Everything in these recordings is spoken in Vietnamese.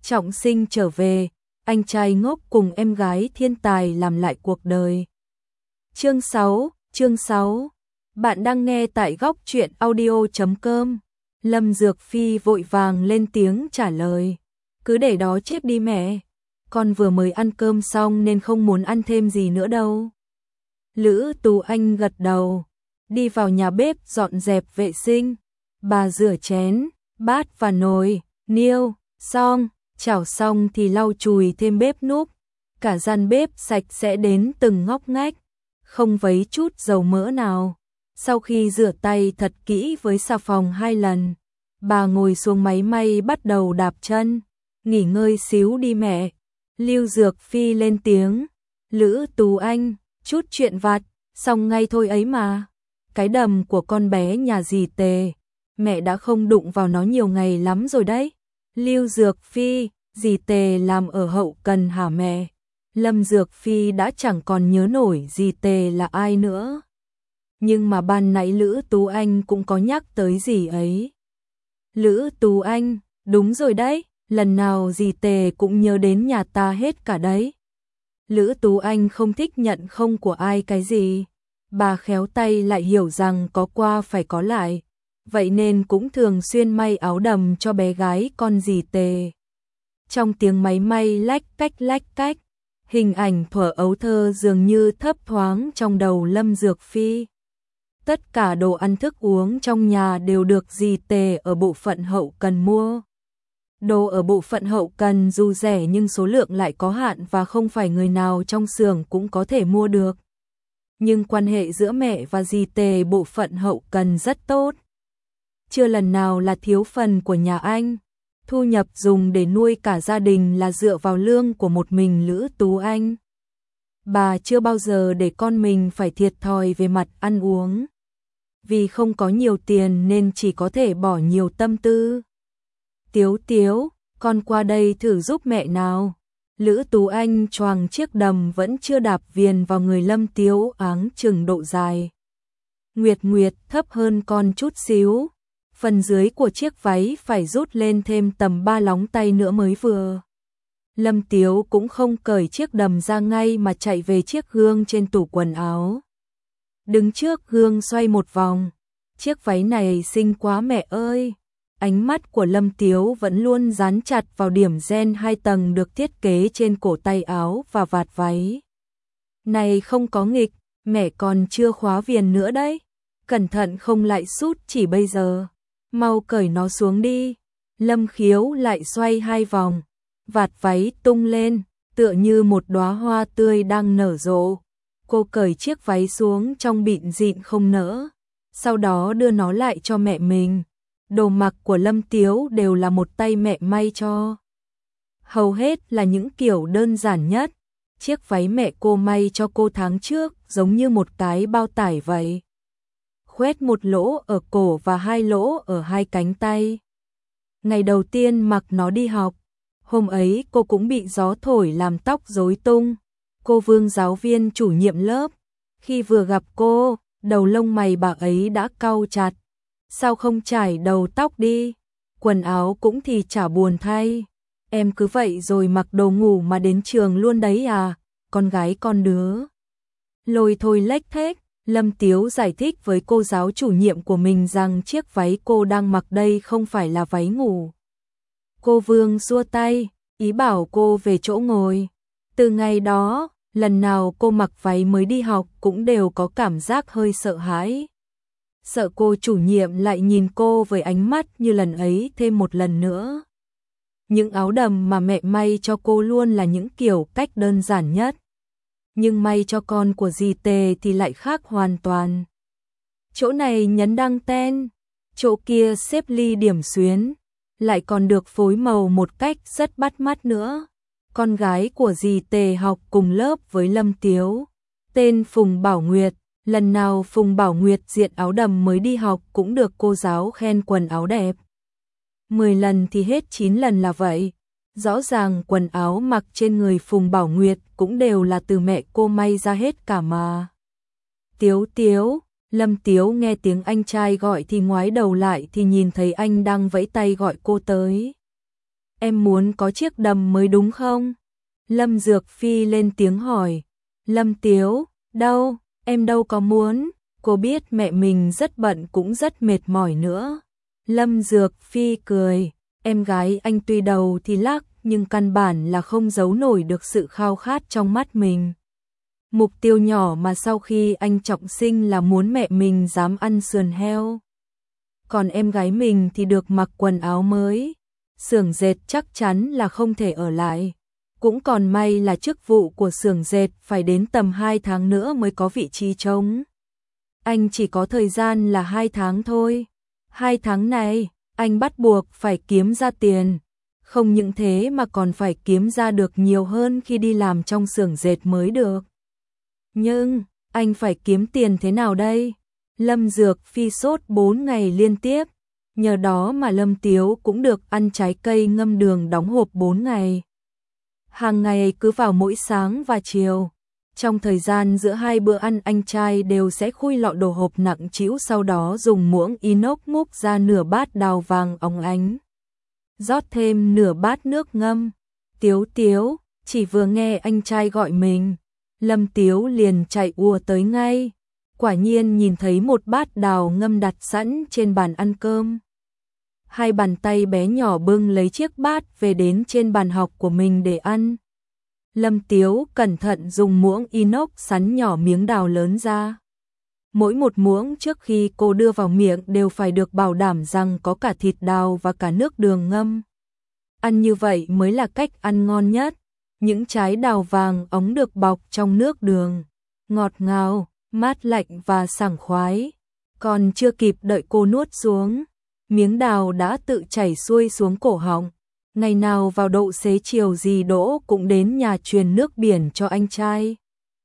trọng sinh trở về, anh trai ngốc cùng em gái thiên tài làm lại cuộc đời. Chương 6. Bạn đang nghe tại góc truyện audio.com. Lâm Dược Phi vội vàng lên tiếng trả lời. Cứ để đó chết đi mẹ. Con vừa mới ăn cơm xong nên không muốn ăn thêm gì nữa đâu. Lữ Tú Anh gật đầu. Đi vào nhà bếp dọn dẹp vệ sinh. Bà rửa chén, bát và nồi, niêu, xong, chảo xong thì lau chùi thêm bếp núc. Cả gian bếp sạch sẽ đến từng ngóc ngách, không vấy chút dầu mỡ nào. Sau khi rửa tay thật kỹ với xà phòng 2 lần, bà ngồi xuống máy may bắt đầu đạp chân. Nghỉ ngơi xíu đi mẹ. Lưu Dược Phi lên tiếng. Lữ Tú Anh, chút chuyện vặt, xong ngay thôi ấy mà. Cái đầm của con bé nhà dì Tề, mẹ đã không đụng vào nó nhiều ngày lắm rồi đấy. Lưu Dược Phi, dì Tề làm ở hậu cần hả mẹ? Lâm Dược Phi đã chẳng còn nhớ nổi dì Tề là ai nữa. Nhưng mà ban nãy Lữ Tú Anh cũng có nhắc tới dì ấy. Lữ Tú Anh, đúng rồi đấy, lần nào dì Tề cũng nhớ đến nhà ta hết cả đấy. Lữ Tú Anh không thích nhận không của ai cái gì. Bà khéo tay lại hiểu rằng có qua phải có lại. Vậy nên cũng thường xuyên may áo đầm cho bé gái con dì Tề. Trong tiếng máy may lách cách, hình ảnh thuở ấu thơ dường như thấp thoáng trong đầu Lâm Dược Phi. Tất cả đồ ăn thức uống trong nhà đều được dì Tề ở bộ phận hậu cần mua. Đồ ở bộ phận hậu cần dù rẻ nhưng số lượng lại có hạn và không phải người nào trong xưởng cũng có thể mua được. Nhưng quan hệ giữa mẹ và dì Tề bộ phận hậu cần rất tốt. Chưa lần nào là thiếu phần của nhà anh. Thu nhập dùng để nuôi cả gia đình là dựa vào lương của một mình Lữ Tú Anh. Bà chưa bao giờ để con mình phải thiệt thòi về mặt ăn uống. Vì không có nhiều tiền nên chỉ có thể bỏ nhiều tâm tư. Tiếu, con qua đây thử giúp mẹ nào. Lữ Tú Anh choàng chiếc đầm vẫn chưa đạp viền vào người Lâm Tiếu áng chừng độ dài. Nguyệt thấp hơn con chút xíu. Phần dưới của chiếc váy phải rút lên thêm tầm 3 lóng tay nữa mới vừa. Lâm Tiếu cũng không cởi chiếc đầm ra ngay mà chạy về chiếc gương trên tủ quần áo. Đứng trước gương xoay một vòng. Chiếc váy này xinh quá mẹ ơi. Ánh mắt của Lâm Tiếu vẫn luôn dán chặt vào điểm ren 2 tầng được thiết kế trên cổ tay áo và vạt váy. Này không có nghịch, mẹ còn chưa khóa viền nữa đấy. Cẩn thận không lại sút chỉ bây giờ. Mau cởi nó xuống đi. Lâm Khiếu lại xoay 2 vòng. Vạt váy tung lên, tựa như một đóa hoa tươi đang nở rộ. Cô cởi chiếc váy xuống trong bịn dịn không nỡ. Sau đó đưa nó lại cho mẹ mình. Đồ mặc của Lâm Tiếu đều là một tay mẹ may cho. Hầu hết là những kiểu đơn giản nhất. Chiếc váy mẹ cô may cho cô tháng trước giống như một cái bao tải vậy. Khoét một lỗ ở cổ và 2 lỗ ở 2 cánh tay. Ngày đầu tiên mặc nó đi học, hôm ấy cô cũng bị gió thổi làm tóc rối tung. Cô Vương giáo viên chủ nhiệm lớp, khi vừa gặp cô, đầu lông mày bà ấy đã cau chặt. Sao không chải đầu tóc đi? Quần áo cũng thì chả buồn thay. Em cứ vậy rồi mặc đồ ngủ mà đến trường luôn đấy à? Con gái con đứa. Lôi thôi lếch thếch. Lâm Tiếu giải thích với cô giáo chủ nhiệm của mình rằng chiếc váy cô đang mặc đây không phải là váy ngủ. Cô Vương xua tay, ý bảo cô về chỗ ngồi. Từ ngày đó, lần nào cô mặc váy mới đi học cũng đều có cảm giác hơi sợ hãi. Sợ cô chủ nhiệm lại nhìn cô với ánh mắt như lần ấy thêm một lần nữa. Những áo đầm mà mẹ may cho cô luôn là những kiểu cách đơn giản nhất. Nhưng may cho con của dì Tề thì lại khác hoàn toàn. Chỗ này nhấn đăng ten, chỗ kia xếp ly điểm xuyến, lại còn được phối màu một cách rất bắt mắt nữa. Con gái của dì Tề học cùng lớp với Lâm Tiếu, tên Phùng Bảo Nguyệt. Lần nào Phùng Bảo Nguyệt diện áo đầm mới đi học cũng được cô giáo khen quần áo đẹp. 10 lần thì hết 9 lần là vậy. Rõ ràng quần áo mặc trên người Phùng Bảo Nguyệt cũng đều là từ mẹ cô may ra hết cả mà. Tiếu, Lâm Tiếu nghe tiếng anh trai gọi thì ngoái đầu lại thì nhìn thấy anh đang vẫy tay gọi cô tới. em muốn có chiếc đầm mới đúng không? Lâm Dược Phi lên tiếng hỏi. Lâm Tiếu, đâu, em đâu có muốn, cô biết mẹ mình rất bận cũng rất mệt mỏi nữa. Lâm Dược Phi cười, em gái anh tuy đầu thì lắc nhưng căn bản là không giấu nổi được sự khao khát trong mắt mình. Mục tiêu nhỏ mà sau khi anh trọng sinh là muốn mẹ mình dám ăn sườn heo. Còn em gái mình thì được mặc quần áo mới. Xưởng dệt chắc chắn là không thể ở lại. Cũng còn may là chức vụ của xưởng dệt phải đến tầm 2 tháng nữa mới có vị trí trống. Anh chỉ có thời gian là 2 tháng thôi. 2 tháng này, anh bắt buộc phải kiếm ra tiền. Không những thế mà còn phải kiếm ra được nhiều hơn khi đi làm trong xưởng dệt mới được. Nhưng, anh phải kiếm tiền thế nào đây? Lâm Dược Phi sốt 4 ngày liên tiếp. Nhờ đó mà Lâm Tiếu cũng được ăn trái cây ngâm đường đóng hộp 4 ngày. Hàng ngày cứ vào mỗi sáng và chiều. Trong thời gian giữa hai bữa ăn anh trai đều sẽ khui lọ đồ hộp nặng trĩu, sau đó dùng muỗng inox múc ra nửa bát đào vàng óng ánh. Rót thêm nửa bát nước ngâm. Tiếu Tiếu, chỉ vừa nghe anh trai gọi mình, Lâm Tiếu liền chạy ùa tới ngay. Quả nhiên nhìn thấy một bát đào ngâm đặt sẵn trên bàn ăn cơm. Hai bàn tay bé nhỏ bưng lấy chiếc bát về đến trên bàn học của mình để ăn. Lâm Tiếu cẩn thận dùng muỗng inox sắn nhỏ miếng đào lớn ra. Mỗi một muỗng trước khi cô đưa vào miệng đều phải được bảo đảm rằng có cả thịt đào và cả nước đường ngâm. Ăn như vậy mới là cách ăn ngon nhất. Những trái đào vàng óng được bọc trong nước đường, ngọt ngào, mát lạnh và sảng khoái. Còn chưa kịp đợi cô nuốt xuống, miếng đào đã tự chảy xuôi xuống cổ họng. Ngày nào vào độ xế chiều dì Đỗ cũng đến nhà truyền nước biển cho anh trai.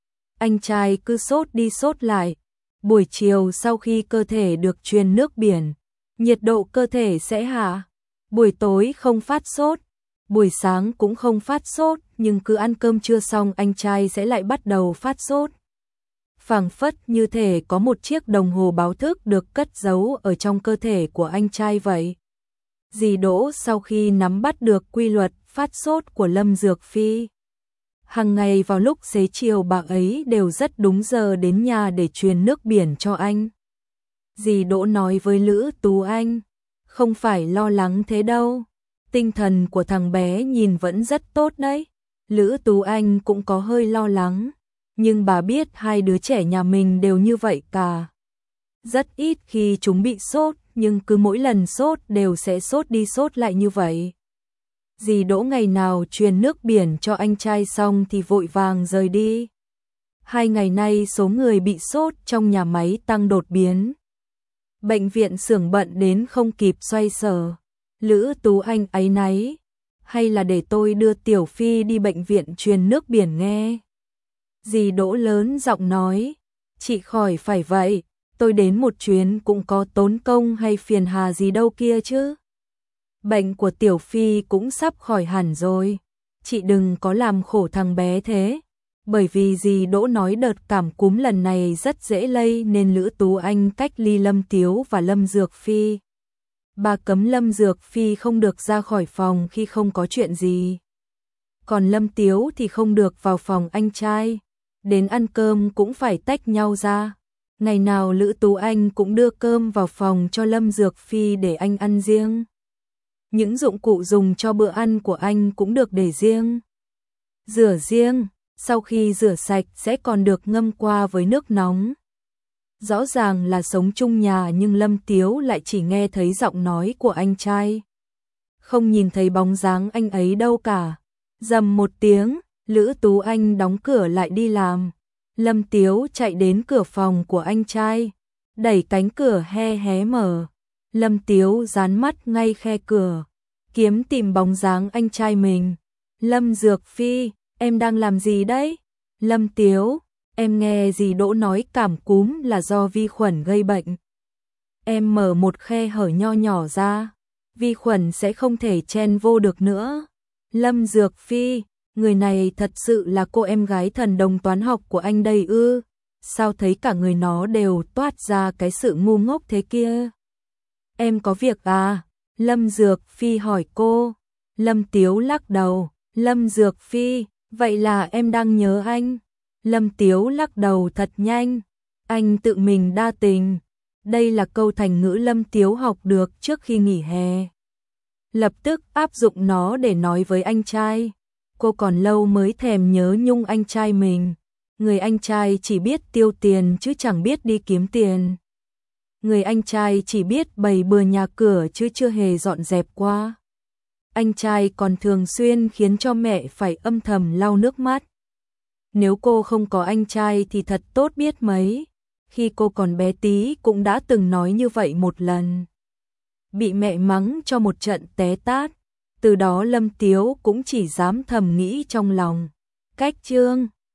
Anh trai cứ sốt đi sốt lại. Buổi chiều sau khi cơ thể được truyền nước biển, nhiệt độ cơ thể sẽ hạ. Buổi tối không phát sốt, buổi sáng cũng không phát sốt, nhưng cứ ăn cơm trưa xong anh trai sẽ lại bắt đầu phát sốt. Phảng phất như thể có một chiếc đồng hồ báo thức được cất giấu ở trong cơ thể của anh trai vậy. Dì Đỗ sau khi nắm bắt được quy luật phát sốt của Lâm Dược Phi, hàng ngày vào lúc xế chiều bà ấy đều rất đúng giờ đến nhà để truyền nước biển cho anh. Dì Đỗ nói với Lữ Tú Anh, không phải lo lắng thế đâu, tinh thần của thằng bé nhìn vẫn rất tốt đấy. Lữ Tú Anh cũng có hơi lo lắng, nhưng bà biết hai đứa trẻ nhà mình đều như vậy cả. Rất ít khi chúng bị sốt, nhưng cứ mỗi lần sốt đều sẽ sốt đi sốt lại như vậy. Dì Đỗ ngày nào truyền nước biển cho anh trai xong thì vội vàng rời đi. 2 ngày nay số người bị sốt trong nhà máy tăng đột biến. Bệnh viện xưởng bận đến không kịp xoay sở. Lữ Tú Anh áy náy, hay là để tôi đưa Tiểu Phi đi bệnh viện truyền nước biển nghe. Dì Đỗ lớn giọng nói, chị khỏi phải vậy, tôi đến một chuyến cũng có tốn công hay phiền hà gì đâu kia chứ. Bệnh của Tiểu Phi cũng sắp khỏi hẳn rồi, chị đừng có làm khổ thằng bé thế. Bởi vì dì Đỗ nói đợt cảm cúm lần này rất dễ lây nên Lữ Tú Anh cách ly Lâm Tiếu và Lâm Dược Phi. Bà cấm Lâm Dược Phi không được ra khỏi phòng khi không có chuyện gì. Còn Lâm Tiếu thì không được vào phòng anh trai. Đến ăn cơm cũng phải tách nhau ra. Ngày nào Lữ Tú Anh cũng đưa cơm vào phòng cho Lâm Dược Phi để anh ăn riêng. Những dụng cụ dùng cho bữa ăn của anh cũng được để riêng. Rửa riêng, sau khi rửa sạch sẽ còn được ngâm qua với nước nóng. Rõ ràng là sống chung nhà nhưng Lâm Tiếu lại chỉ nghe thấy giọng nói của anh trai. Không nhìn thấy bóng dáng anh ấy đâu cả. Rầm một tiếng, Lữ Tú Anh đóng cửa lại đi làm. Lâm Tiếu chạy đến cửa phòng của anh trai, đẩy cánh cửa hé mở. Lâm Tiếu dán mắt ngay khe cửa, kiếm tìm bóng dáng anh trai mình. Lâm Dược Phi, em đang làm gì đấy? Lâm Tiếu, em nghe dì Đỗ nói cảm cúm là do vi khuẩn gây bệnh. Em mở một khe hở nho nhỏ ra, vi khuẩn sẽ không thể chen vô được nữa. Lâm Dược Phi, người này thật sự là cô em gái thần đồng toán học của anh đây ư? Sao thấy cả người nó đều toát ra cái sự ngu ngốc thế kia? Em có việc à? Lâm Dược Phi hỏi cô. Lâm Tiếu lắc đầu, Lâm Dược Phi, vậy là em đang nhớ anh. Lâm Tiếu lắc đầu thật nhanh, anh tự mình đa tình. Đây là câu thành ngữ Lâm Tiếu học được trước khi nghỉ hè. Lập tức áp dụng nó để nói với anh trai. Cô còn lâu mới thèm nhớ nhung anh trai mình. Người anh trai chỉ biết tiêu tiền chứ chẳng biết đi kiếm tiền. Người anh trai chỉ biết bày bừa nhà cửa chứ chưa hề dọn dẹp qua. Anh trai còn thường xuyên khiến cho mẹ phải âm thầm lau nước mắt. Nếu cô không có anh trai thì thật tốt biết mấy. Khi cô còn bé tí cũng đã từng nói như vậy một lần. Bị mẹ mắng cho một trận té tát. Từ đó Lâm Tiếu cũng chỉ dám thầm nghĩ trong lòng. Cách chương